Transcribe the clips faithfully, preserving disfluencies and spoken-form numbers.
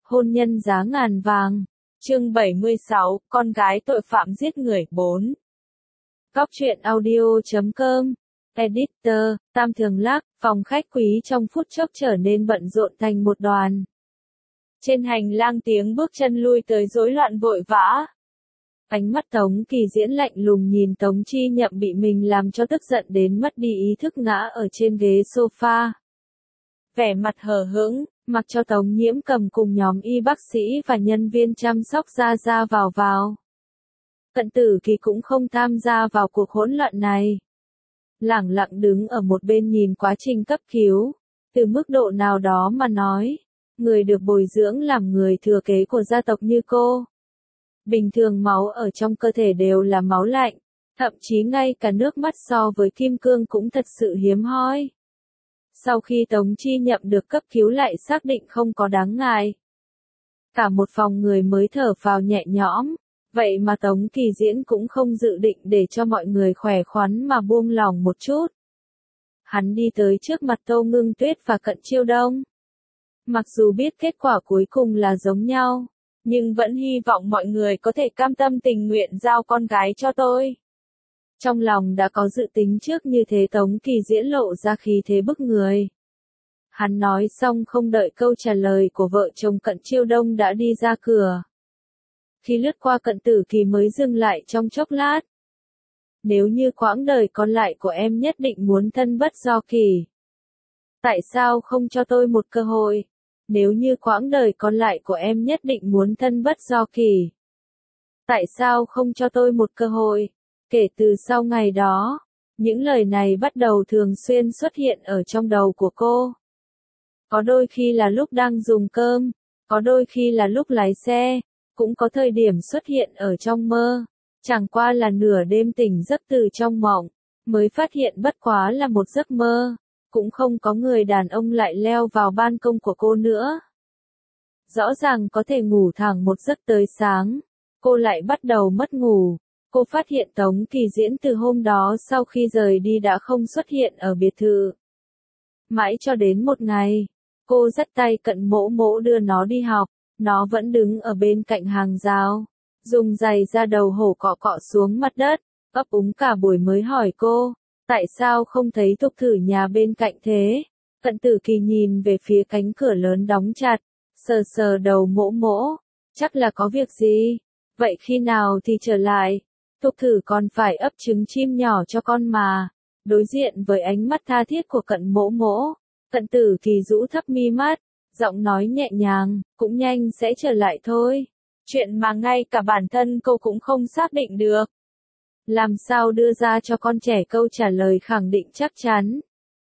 Hôn nhân giá ngàn vàng. Chương bảy mươi sáu, con gái tội phạm giết người. bốn. Góc truyện audio chấm com. Editor, Tam Thường Lắc, phòng khách quý trong phút chốc trở nên bận rộn thành một đoàn. Trên hành lang tiếng bước chân lui tới rối loạn vội vã. Ánh mắt Tống Kỳ Diễn lạnh lùng nhìn Tống Chi Nhậm bị mình làm cho tức giận đến mất đi ý thức ngã ở trên ghế sofa. Vẻ mặt hờ hững, mặc cho Tống Nhiễm cầm cùng nhóm y bác sĩ và nhân viên chăm sóc ra ra vào vào. Cận Tử Kỳ cũng không tham gia vào cuộc hỗn loạn này. Lẳng lặng đứng ở một bên nhìn quá trình cấp cứu. Từ mức độ nào đó mà nói, người được bồi dưỡng làm người thừa kế của gia tộc như cô. Bình thường máu ở trong cơ thể đều là máu lạnh, thậm chí ngay cả nước mắt so với kim cương cũng thật sự hiếm hoi. Sau khi Tống Chi Nhậm được cấp cứu lại xác định không có đáng ngại. Cả một phòng người mới thở phào nhẹ nhõm, vậy mà Tống Kỳ Diễn cũng không dự định để cho mọi người khỏe khoắn mà buông lòng một chút. Hắn đi tới trước mặt Tô Ngưng Tuyết và Cận Chiêu Đông. Mặc dù biết kết quả cuối cùng là giống nhau, nhưng vẫn hy vọng mọi người có thể cam tâm tình nguyện giao con gái cho tôi. Trong lòng đã có dự tính trước như thế Tống Kỳ Diễn lộ ra khí thế bức người. Hắn nói xong không đợi câu trả lời của vợ chồng Cận Chiêu Đông đã đi ra cửa. Khi lướt qua Cận Tử Kỳ mới dừng lại trong chốc lát. Nếu như quãng đời còn lại của em nhất định muốn thân bất do kỳ, tại sao không cho tôi một cơ hội? Nếu như quãng đời còn lại của em nhất định muốn thân bất do kỳ, tại sao không cho tôi một cơ hội? Kể từ sau ngày đó, những lời này bắt đầu thường xuyên xuất hiện ở trong đầu của cô. Có đôi khi là lúc đang dùng cơm, có đôi khi là lúc lái xe, cũng có thời điểm xuất hiện ở trong mơ. Chẳng qua là nửa đêm tỉnh giấc từ trong mộng, mới phát hiện bất quá là một giấc mơ. Cũng không có người đàn ông lại leo vào ban công của cô nữa. Rõ ràng có thể ngủ thẳng một giấc tới sáng, cô lại bắt đầu mất ngủ. Cô phát hiện Tống Kỳ Diễn từ hôm đó sau khi rời đi đã không xuất hiện ở biệt thự. Mãi cho đến một ngày, cô dắt tay Cận Mỗ Mỗ đưa nó đi học, nó vẫn đứng ở bên cạnh hàng rào, dùng giày da đầu hổ cọ cọ xuống mặt đất, ấp úng cả buổi mới hỏi cô, tại sao không thấy Thục Thử nhà bên cạnh thế? Cận Tử Kỳ nhìn về phía cánh cửa lớn đóng chặt, sờ sờ đầu Mỗ Mỗ, chắc là có việc gì, vậy khi nào thì trở lại? Thục Thử còn phải ấp trứng chim nhỏ cho con mà. Đối diện với ánh mắt tha thiết của Cận Mỗ Mỗ, Cận Tử Kỳ rũ thấp mi mắt, giọng nói nhẹ nhàng, cũng nhanh sẽ trở lại thôi. Chuyện mà ngay cả bản thân cô cũng không xác định được. Làm sao đưa ra cho con trẻ câu trả lời khẳng định chắc chắn.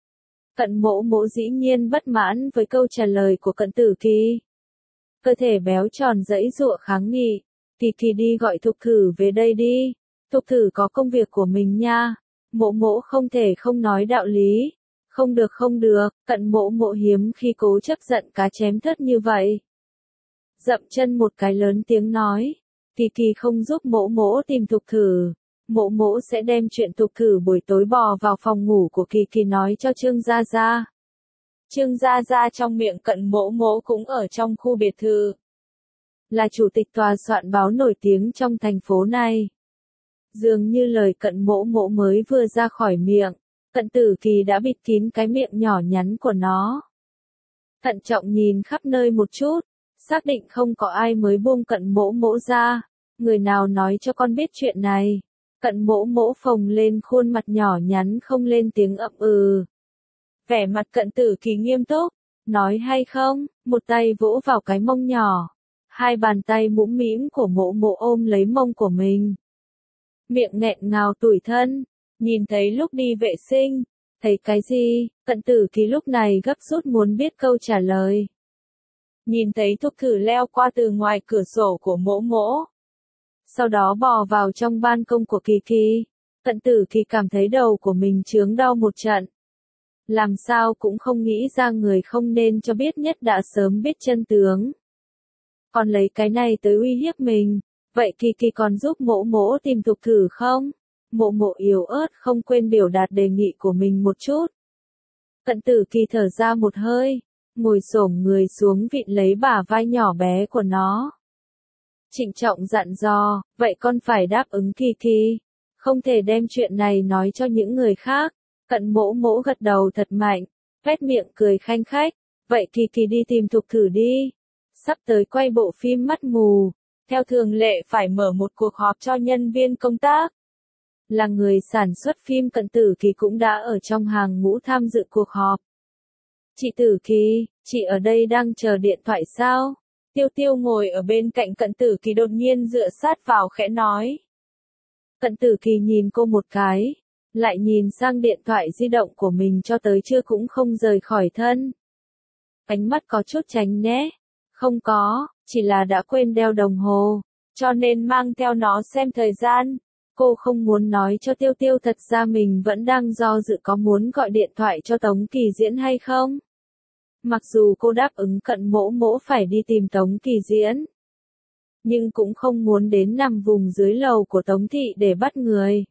Cận Mỗ Mỗ dĩ nhiên bất mãn với câu trả lời của Cận Tử Kỳ. Cơ thể béo tròn giãy giụa kháng nghị, Kỳ Kỳ đi gọi Thục Thử về đây đi. Thục Thử có công việc của mình nha. Mỗ Mỗ không thể không nói đạo lý. Không được không được, Cận Mỗ Mỗ hiếm khi cố chấp giận cá chém thớt như vậy. Dậm chân một cái lớn tiếng nói, Kỳ Kỳ không giúp Mỗ Mỗ tìm Thục Thử. Mỗ Mỗ sẽ đem chuyện Thục Thử buổi tối bò vào phòng ngủ của Kỳ Kỳ nói cho Trương Gia Gia. Trương Gia Gia trong miệng Cận Mỗ Mỗ cũng ở trong khu biệt thự. Là chủ tịch tòa soạn báo nổi tiếng trong thành phố này. Dường như lời Cận Mỗ Mỗ mới vừa ra khỏi miệng, Cận Tử Kỳ đã bịt kín cái miệng nhỏ nhắn của nó. Thận trọng nhìn khắp nơi một chút, xác định không có ai mới buông Cận Mỗ Mỗ ra. Người nào nói cho con biết chuyện này? Cận Mỗ Mỗ phồng lên khuôn mặt nhỏ nhắn không lên tiếng ậm ừ. Vẻ mặt Cận Tử Kỳ nghiêm túc, nói hay không, một tay vỗ vào cái mông nhỏ. Hai bàn tay mũm mĩm của Mỗ Mỗ ôm lấy mông của mình. Miệng nghẹn ngào tủi thân, nhìn thấy lúc đi vệ sinh, thấy cái gì? Cận Tử Kỳ lúc này gấp rút muốn biết câu trả lời. Nhìn thấy Thục Thử leo qua từ ngoài cửa sổ của Mỗ Mỗ, sau đó bò vào trong ban công của Kỳ Kỳ. Cận Tử Kỳ cảm thấy đầu của mình chướng đau một trận. Làm sao cũng không nghĩ ra người không nên cho biết nhất đã sớm biết chân tướng. Còn lấy cái này tới uy hiếp mình. Vậy Kỳ Kỳ còn giúp Mỗ Mỗ tìm Thục Thử không? Mỗ Mỗ yếu ớt không quên biểu đạt đề nghị của mình một chút. Cận Tử Kỳ thở ra một hơi, ngồi xổm người xuống vịn lấy bả vai nhỏ bé của nó. Trịnh trọng dặn dò, vậy con phải đáp ứng Kỳ Kỳ, không thể đem chuyện này nói cho những người khác. Cận mỗ mỗ gật đầu thật mạnh, vét miệng cười khanh khách, vậy Kỳ Kỳ đi tìm Thục thử đi. Sắp tới quay bộ phim Mắt mù, theo thường lệ phải mở một cuộc họp cho nhân viên công tác. Là người sản xuất phim Cận Tử Kỳ cũng đã ở trong hàng ngũ tham dự cuộc họp. Chị Tử Kỳ, chị ở đây đang chờ điện thoại sao? Tiêu Tiêu ngồi ở bên cạnh Cận Tử Kỳ đột nhiên dựa sát vào khẽ nói. Cận Tử Kỳ nhìn cô một cái, lại nhìn sang điện thoại di động của mình cho tới trưa cũng không rời khỏi thân. Ánh mắt có chút tránh né. Không có, chỉ là đã quên đeo đồng hồ, cho nên mang theo nó xem thời gian. Cô không muốn nói cho Tiêu Tiêu thật ra mình vẫn đang do dự có muốn gọi điện thoại cho Tống Kỳ Diễn hay không. Mặc dù cô đáp ứng Cận mỗ mỗ phải đi tìm Tống Kỳ Diễn, nhưng cũng không muốn đến nằm vùng dưới lầu của Tống Thị để bắt người.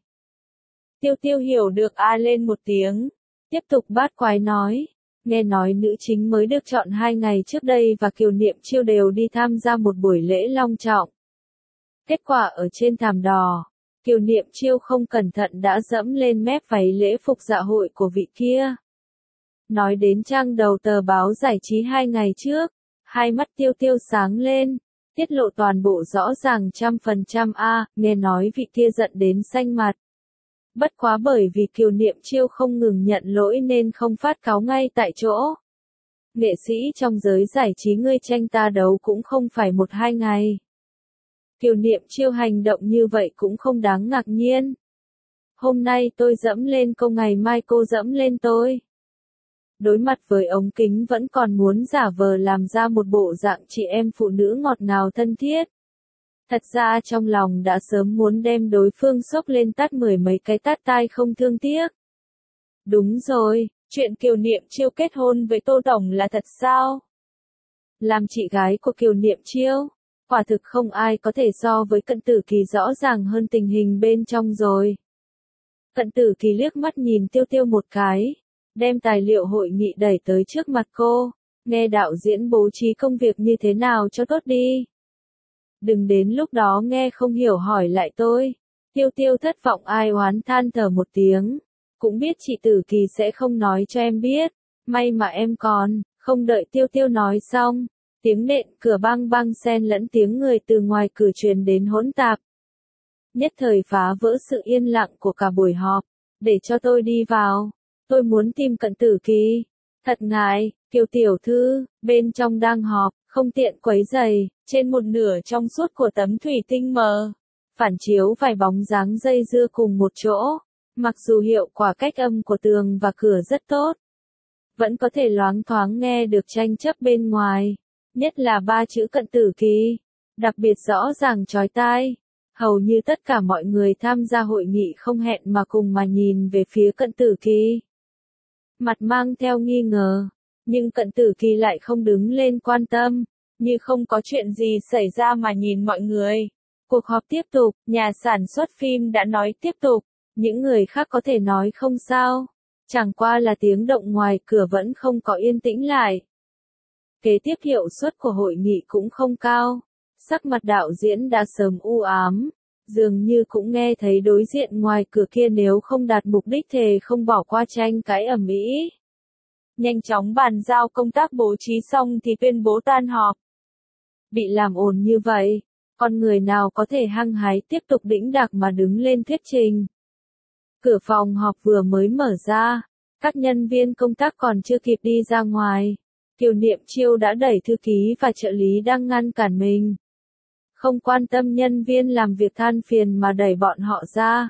Tiêu Tiêu hiểu được a lên một tiếng, tiếp tục bát quái nói, nghe nói nữ chính mới được chọn hai ngày trước đây và Kiều Niệm Chiêu đều đi tham gia một buổi lễ long trọng. Kết quả ở trên thảm đỏ, Kiều Niệm Chiêu không cẩn thận đã dẫm lên mép váy lễ phục dạ hội của vị kia. Nói đến trang đầu tờ báo giải trí hai ngày trước, hai mắt Tiêu Tiêu sáng lên, tiết lộ toàn bộ rõ ràng trăm phần trăm a, nghe nói vị kia giận đến xanh mặt. Bất quá bởi vì Kiều Niệm Chiêu không ngừng nhận lỗi nên không phát cáo ngay tại chỗ. Nghệ sĩ trong giới giải trí ngươi tranh ta đấu cũng không phải một hai ngày. Kiều Niệm Chiêu hành động như vậy cũng không đáng ngạc nhiên. Hôm nay tôi dẫm lên cô, ngày mai cô dẫm lên tôi. Đối mặt với ống kính vẫn còn muốn giả vờ làm ra một bộ dạng chị em phụ nữ ngọt ngào thân thiết. Thật ra trong lòng đã sớm muốn đem đối phương xốc lên tát mười mấy cái tát tai không thương tiếc. Đúng rồi, chuyện Kiều Niệm Chiêu kết hôn với Tô Tổng là thật sao? Làm chị gái của Kiều Niệm Chiêu, quả thực không ai có thể so với Cận Tử Kỳ rõ ràng hơn tình hình bên trong rồi. Cận Tử Kỳ liếc mắt nhìn Tiêu Tiêu một cái, đem tài liệu hội nghị đẩy tới trước mặt cô, nghe đạo diễn bố trí công việc như thế nào cho tốt đi. Đừng đến lúc đó nghe không hiểu hỏi lại tôi. Tiêu Tiêu thất vọng ai oán than thở một tiếng. Cũng biết chị Tử Kỳ sẽ không nói cho em biết. May mà em còn, không đợi Tiêu Tiêu nói xong. Tiếng nện cửa bang bang xen lẫn tiếng người từ ngoài cửa truyền đến hỗn tạp. Nhất thời phá vỡ sự yên lặng của cả buổi họp. Để cho tôi đi vào. Tôi muốn tìm Cận Tử Kỳ. Thật ngại, Kiều tiểu thư, bên trong đang họp, không tiện quấy rầy. Trên một nửa trong suốt của tấm thủy tinh mờ, phản chiếu vài bóng dáng dây dưa cùng một chỗ. Mặc dù hiệu quả cách âm của tường và cửa rất tốt, vẫn có thể loáng thoáng nghe được tranh chấp bên ngoài. Nhất là ba chữ Cận Tử Kỳ, đặc biệt rõ ràng chói tai. Hầu như tất cả mọi người tham gia hội nghị không hẹn mà cùng mà nhìn về phía Cận Tử Kỳ. Mặt mang theo nghi ngờ, nhưng Cận Tử Kỳ lại không đứng lên quan tâm, như không có chuyện gì xảy ra mà nhìn mọi người. Cuộc họp tiếp tục, nhà sản xuất phim đã nói tiếp tục, những người khác có thể nói không sao. Chẳng qua là tiếng động ngoài cửa vẫn không có yên tĩnh lại. Kế tiếp hiệu suất của hội nghị cũng không cao. Sắc mặt đạo diễn đã sớm u ám, dường như cũng nghe thấy đối diện ngoài cửa kia nếu không đạt mục đích thề không bỏ qua tranh cãi ầm ĩ. Nhanh chóng bàn giao công tác bố trí xong thì tuyên bố tan họp. Bị làm ồn như vậy, con người nào có thể hăng hái tiếp tục đĩnh đạc mà đứng lên thuyết trình. Cửa phòng họp vừa mới mở ra, các nhân viên công tác còn chưa kịp đi ra ngoài. Kiều Niệm Chiêu đã đẩy thư ký và trợ lý đang ngăn cản mình. Không quan tâm nhân viên làm việc than phiền mà đẩy bọn họ ra.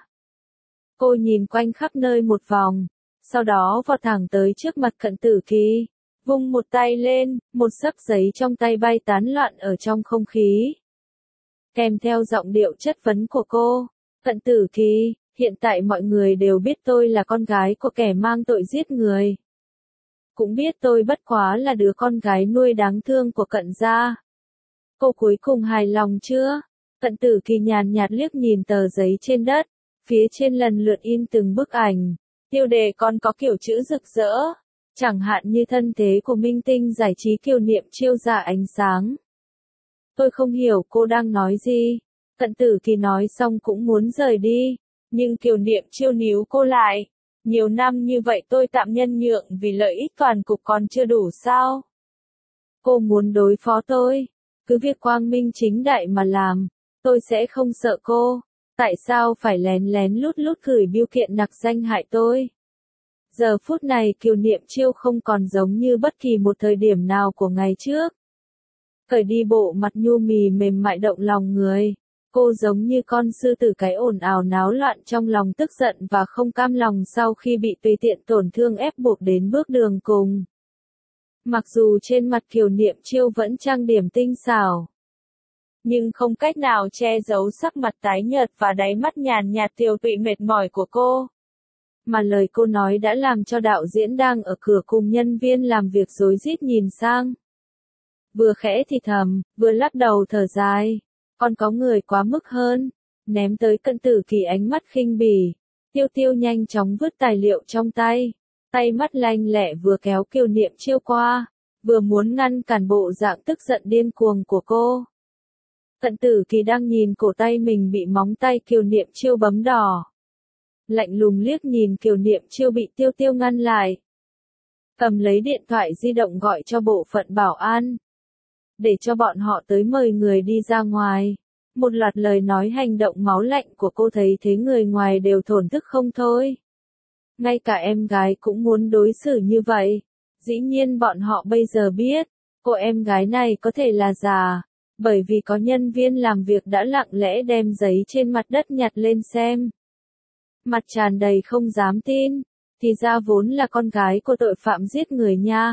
Cô nhìn quanh khắp nơi một vòng, sau đó vọt thẳng tới trước mặt Cận Tử Kỳ, vung một tay lên, một xấp giấy trong tay bay tán loạn ở trong không khí. Kèm theo giọng điệu chất vấn của cô, Cận Tử Kỳ, hiện tại mọi người đều biết tôi là con gái của kẻ mang tội giết người. Cũng biết tôi bất quá là đứa con gái nuôi đáng thương của Cận gia. Cô cuối cùng hài lòng chưa? Cận Tử Kỳ nhàn nhạt liếc nhìn tờ giấy trên đất, phía trên lần lượt in từng bức ảnh, tiêu đề còn có kiểu chữ rực rỡ. Chẳng hạn như thân thế của minh tinh giải trí Kiều Niệm Chiêu ra ánh sáng. Tôi không hiểu cô đang nói gì. Cận Tử Kỳ nói xong cũng muốn rời đi. Nhưng Kiều Niệm Chiêu níu cô lại. Nhiều năm như vậy tôi tạm nhân nhượng vì lợi ích toàn cục còn chưa đủ sao? Cô muốn đối phó tôi. Cứ việc quang minh chính đại mà làm. Tôi sẽ không sợ cô. Tại sao phải lén lén lút lút gửi bưu kiện nặc danh hại tôi? Giờ phút này Kiều Niệm Chiêu không còn giống như bất kỳ một thời điểm nào của ngày trước. Cởi đi bộ mặt nhu mì mềm mại động lòng người. Cô giống như con sư tử cái ồn ào náo loạn trong lòng tức giận và không cam lòng sau khi bị tùy tiện tổn thương ép buộc đến bước đường cùng. Mặc dù trên mặt Kiều Niệm Chiêu vẫn trang điểm tinh xảo, nhưng không cách nào che giấu sắc mặt tái nhợt và đáy mắt nhàn nhạt tiều tụy mệt mỏi của cô. Mà lời cô nói đã làm cho đạo diễn đang ở cửa cùng nhân viên làm việc rối rít nhìn sang. Vừa khẽ thì thầm, vừa lắc đầu thở dài. Còn có người quá mức hơn. Ném tới Cận Tử Kỳ ánh mắt khinh bỉ. Tiêu Tiêu nhanh chóng vứt tài liệu trong tay. Tay mắt lanh lẹ vừa kéo Kiều Niệm Chiêu qua. Vừa muốn ngăn cản bộ dạng tức giận điên cuồng của cô. Cận Tử Kỳ đang nhìn cổ tay mình bị móng tay Kiều Niệm Chiêu bấm đỏ. Lạnh lùng liếc nhìn Kiều Niệm Chiêu bị Tiêu Tiêu ngăn lại. Cầm lấy điện thoại di động gọi cho bộ phận bảo an. Để cho bọn họ tới mời người đi ra ngoài. Một loạt lời nói hành động máu lạnh của cô thấy thế người ngoài đều thổn thức không thôi. Ngay cả em gái cũng muốn đối xử như vậy. Dĩ nhiên bọn họ bây giờ biết, cô em gái này có thể là giả. Bởi vì có nhân viên làm việc đã lặng lẽ đem giấy trên mặt đất nhặt lên xem. Mặt tràn đầy không dám tin. Thì ra vốn là con gái của tội phạm giết người nha.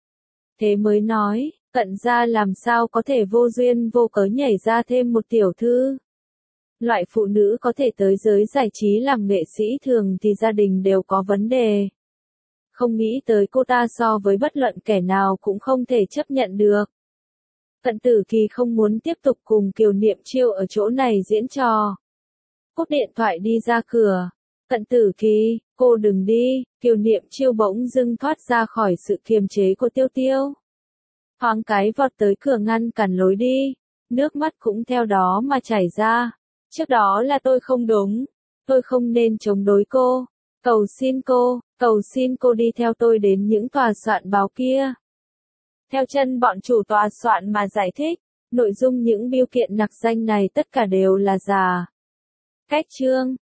Thế mới nói. Cận gia làm sao có thể vô duyên vô cớ nhảy ra thêm một tiểu thư. Loại phụ nữ có thể tới giới giải trí làm nghệ sĩ thường thì gia đình đều có vấn đề. Không nghĩ tới cô ta so với bất luận kẻ nào cũng không thể chấp nhận được. Cận Tử Kỳ không muốn tiếp tục cùng Kiều Niệm Chiêu ở chỗ này diễn trò. Cúp điện thoại đi ra cửa. Cận Tử Kỳ, cô đừng đi. Kiều Niệm Chiêu bỗng dưng thoát ra khỏi sự kiềm chế của Tiêu Tiêu. Thoáng cái vọt tới cửa ngăn cản lối đi, nước mắt cũng theo đó mà chảy ra. Trước đó là tôi không đúng, tôi không nên chống đối cô. Cầu xin cô, cầu xin cô đi theo tôi đến những tòa soạn báo kia. Theo chân bọn chủ tòa soạn mà giải thích, nội dung những bưu kiện nặc danh này tất cả đều là giả. Cách chương